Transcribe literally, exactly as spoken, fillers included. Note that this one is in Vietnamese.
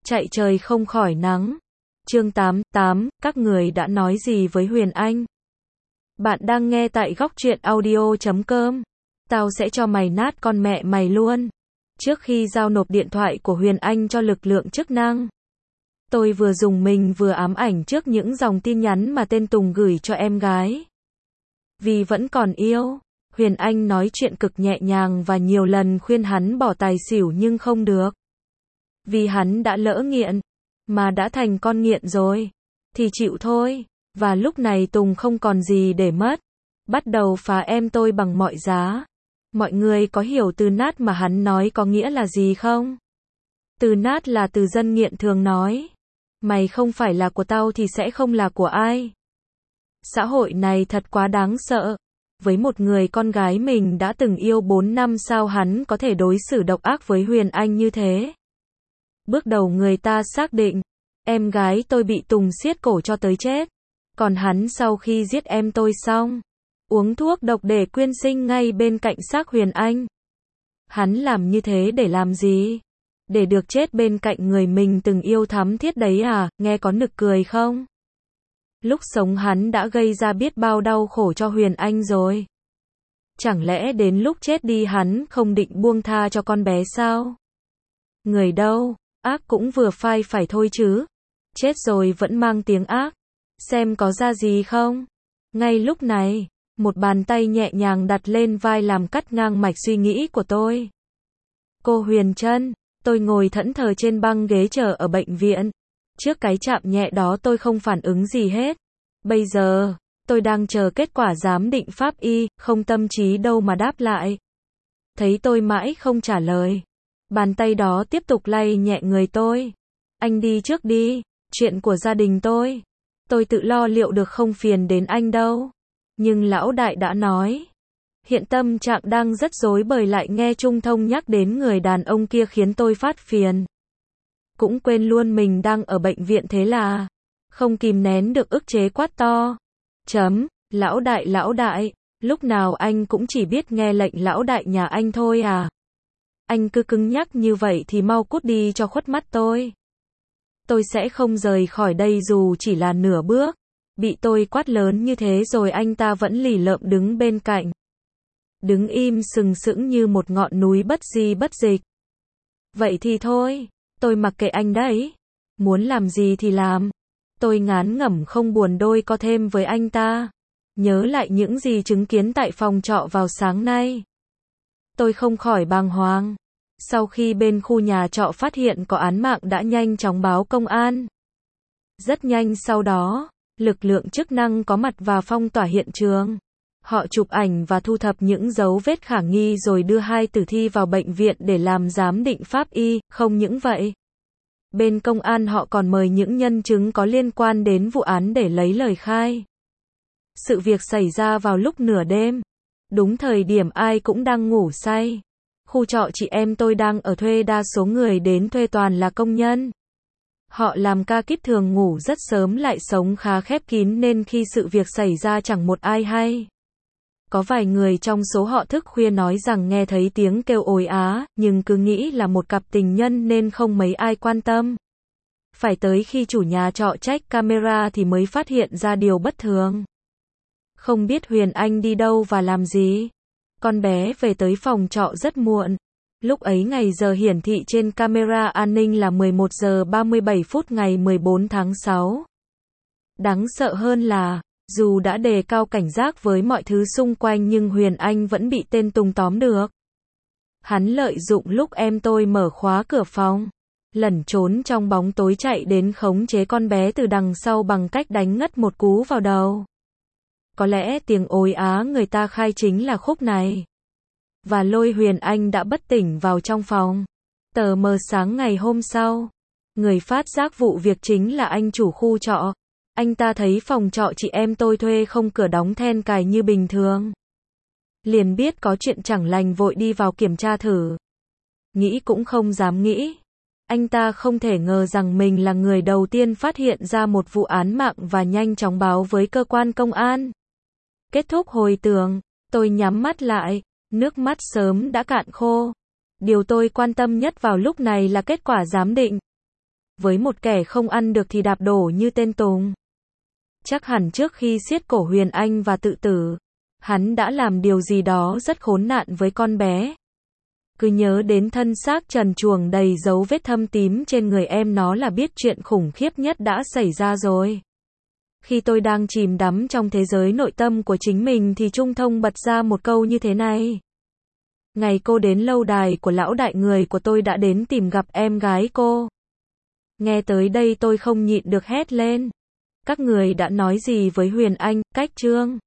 Chạy trời không khỏi nắng. Chương tám, tám, các người đã nói gì với Huyền Anh? Bạn đang nghe tại góc truyện audio chấm com. Tao sẽ cho mày nát con mẹ mày luôn. Trước khi giao nộp điện thoại của Huyền Anh cho lực lượng chức năng, tôi vừa dùng mình vừa ám ảnh trước những dòng tin nhắn mà tên Tùng gửi cho em gái. Vì vẫn còn yêu, Huyền Anh nói chuyện cực nhẹ nhàng và nhiều lần khuyên hắn bỏ tài xỉu nhưng không được. Vì hắn đã lỡ nghiện, mà đã thành con nghiện rồi, thì chịu thôi. Và lúc này Tùng không còn gì để mất, bắt đầu phá em tôi bằng mọi giá. Mọi người có hiểu từ nát mà hắn nói có nghĩa là gì không? Từ nát là từ dân nghiện thường nói. Mày không phải là của tao thì sẽ không là của ai. Xã hội này thật quá đáng sợ. Với một người con gái mình đã từng yêu bốn năm, sao hắn có thể đối xử độc ác với Huyền Anh như thế? Bước đầu người ta xác định, em gái tôi bị Tùng siết cổ cho tới chết. Còn hắn sau khi giết em tôi xong, uống thuốc độc để quyên sinh ngay bên cạnh xác Huyền Anh. Hắn làm như thế để làm gì? Để được chết bên cạnh người mình từng yêu thắm thiết đấy à? Nghe có nực cười không? Lúc sống hắn đã gây ra biết bao đau khổ cho Huyền Anh rồi. Chẳng lẽ đến lúc chết đi hắn không định buông tha cho con bé sao? Người đâu, ác cũng vừa phai phải thôi chứ. Chết rồi vẫn mang tiếng ác. Xem có ra gì không? Ngay lúc này, một bàn tay nhẹ nhàng đặt lên vai làm cắt ngang mạch suy nghĩ của tôi. Cô Huyền Trân, tôi ngồi thẫn thờ trên băng ghế chờ ở bệnh viện. Trước cái chạm nhẹ đó tôi không phản ứng gì hết. Bây giờ, tôi đang chờ kết quả giám định pháp y, không tâm trí đâu mà đáp lại. Thấy tôi mãi không trả lời, bàn tay đó tiếp tục lay nhẹ người tôi. Anh đi trước đi, chuyện của gia đình tôi. Tôi tự lo liệu được, không phiền đến anh đâu. Nhưng lão đại đã nói. Hiện tâm trạng đang rất rối bời, lại nghe Trung Thông nhắc đến người đàn ông kia khiến tôi phát phiền. Cũng quên luôn mình đang ở bệnh viện, thế là không kìm nén được ức chế quát to. Chấm, lão đại lão đại, lúc nào anh cũng chỉ biết nghe lệnh lão đại nhà anh thôi à? Anh cứ cứng nhắc như vậy thì mau cút đi cho khuất mắt tôi. Tôi sẽ không rời khỏi đây dù chỉ là nửa bước. Bị tôi quát lớn như thế rồi anh ta vẫn lì lợm đứng bên cạnh. Đứng im sừng sững như một ngọn núi bất di bất dịch. Vậy thì thôi, tôi mặc kệ anh đấy. Muốn làm gì thì làm. Tôi ngán ngẩm không buồn đôi co thêm với anh ta. Nhớ lại những gì chứng kiến tại phòng trọ vào sáng nay, tôi không khỏi bàng hoàng. Sau khi bên khu nhà trọ phát hiện có án mạng đã nhanh chóng báo công an. Rất nhanh sau đó, lực lượng chức năng có mặt và phong tỏa hiện trường. Họ chụp ảnh và thu thập những dấu vết khả nghi rồi đưa hai tử thi vào bệnh viện để làm giám định pháp y. Không những vậy, bên công an họ còn mời những nhân chứng có liên quan đến vụ án để lấy lời khai. Sự việc xảy ra vào lúc nửa đêm, đúng thời điểm ai cũng đang ngủ say. Khu trọ chị em tôi đang ở thuê, đa số người đến thuê toàn là công nhân. Họ làm ca kíp thường ngủ rất sớm, lại sống khá khép kín nên khi sự việc xảy ra chẳng một ai hay. Có vài người trong số họ thức khuya nói rằng nghe thấy tiếng kêu ối á, nhưng cứ nghĩ là một cặp tình nhân nên không mấy ai quan tâm. Phải tới khi chủ nhà trọ check camera thì mới phát hiện ra điều bất thường. Không biết Huyền Anh đi đâu và làm gì. Con bé về tới phòng trọ rất muộn. Lúc ấy ngày giờ hiển thị trên camera an ninh là mười một giờ ba mươi bảy phút ngày mười bốn tháng sáu. Đáng sợ hơn là, dù đã đề cao cảnh giác với mọi thứ xung quanh nhưng Huyền Anh vẫn bị tên Tùng tóm được. Hắn lợi dụng lúc em tôi mở khóa cửa phòng, lẩn trốn trong bóng tối chạy đến khống chế con bé từ đằng sau bằng cách đánh ngất một cú vào đầu. Có lẽ tiếng ối á người ta khai chính là khúc này. Và lôi Huyền Anh đã bất tỉnh vào trong phòng. Tờ mờ sáng ngày hôm sau, người phát giác vụ việc chính là anh chủ khu trọ. Anh ta thấy phòng trọ chị em tôi thuê không cửa đóng then cài như bình thường. Liền biết có chuyện chẳng lành, vội đi vào kiểm tra thử. Nghĩ cũng không dám nghĩ. Anh ta không thể ngờ rằng mình là người đầu tiên phát hiện ra một vụ án mạng và nhanh chóng báo với cơ quan công an. Kết thúc hồi tưởng, tôi nhắm mắt lại, nước mắt sớm đã cạn khô. Điều tôi quan tâm nhất vào lúc này là kết quả giám định. với một kẻ không ăn được thì đạp đổ như tên Tùng. Chắc hẳn trước khi siết cổ Huyền Anh và tự tử, hắn đã làm điều gì đó rất khốn nạn với con bé. Cứ nhớ đến thân xác trần truồng đầy dấu vết thâm tím trên người em nó là biết chuyện khủng khiếp nhất đã xảy ra rồi. Khi tôi đang chìm đắm trong thế giới nội tâm của chính mình thì Trung Thông bật ra một câu như thế này. Ngày cô đến lâu đài của lão đại, người của tôi đã đến tìm gặp em gái cô. Nghe tới đây tôi không nhịn được hét lên. Các người đã nói gì với Huyền Anh, Cách Trương?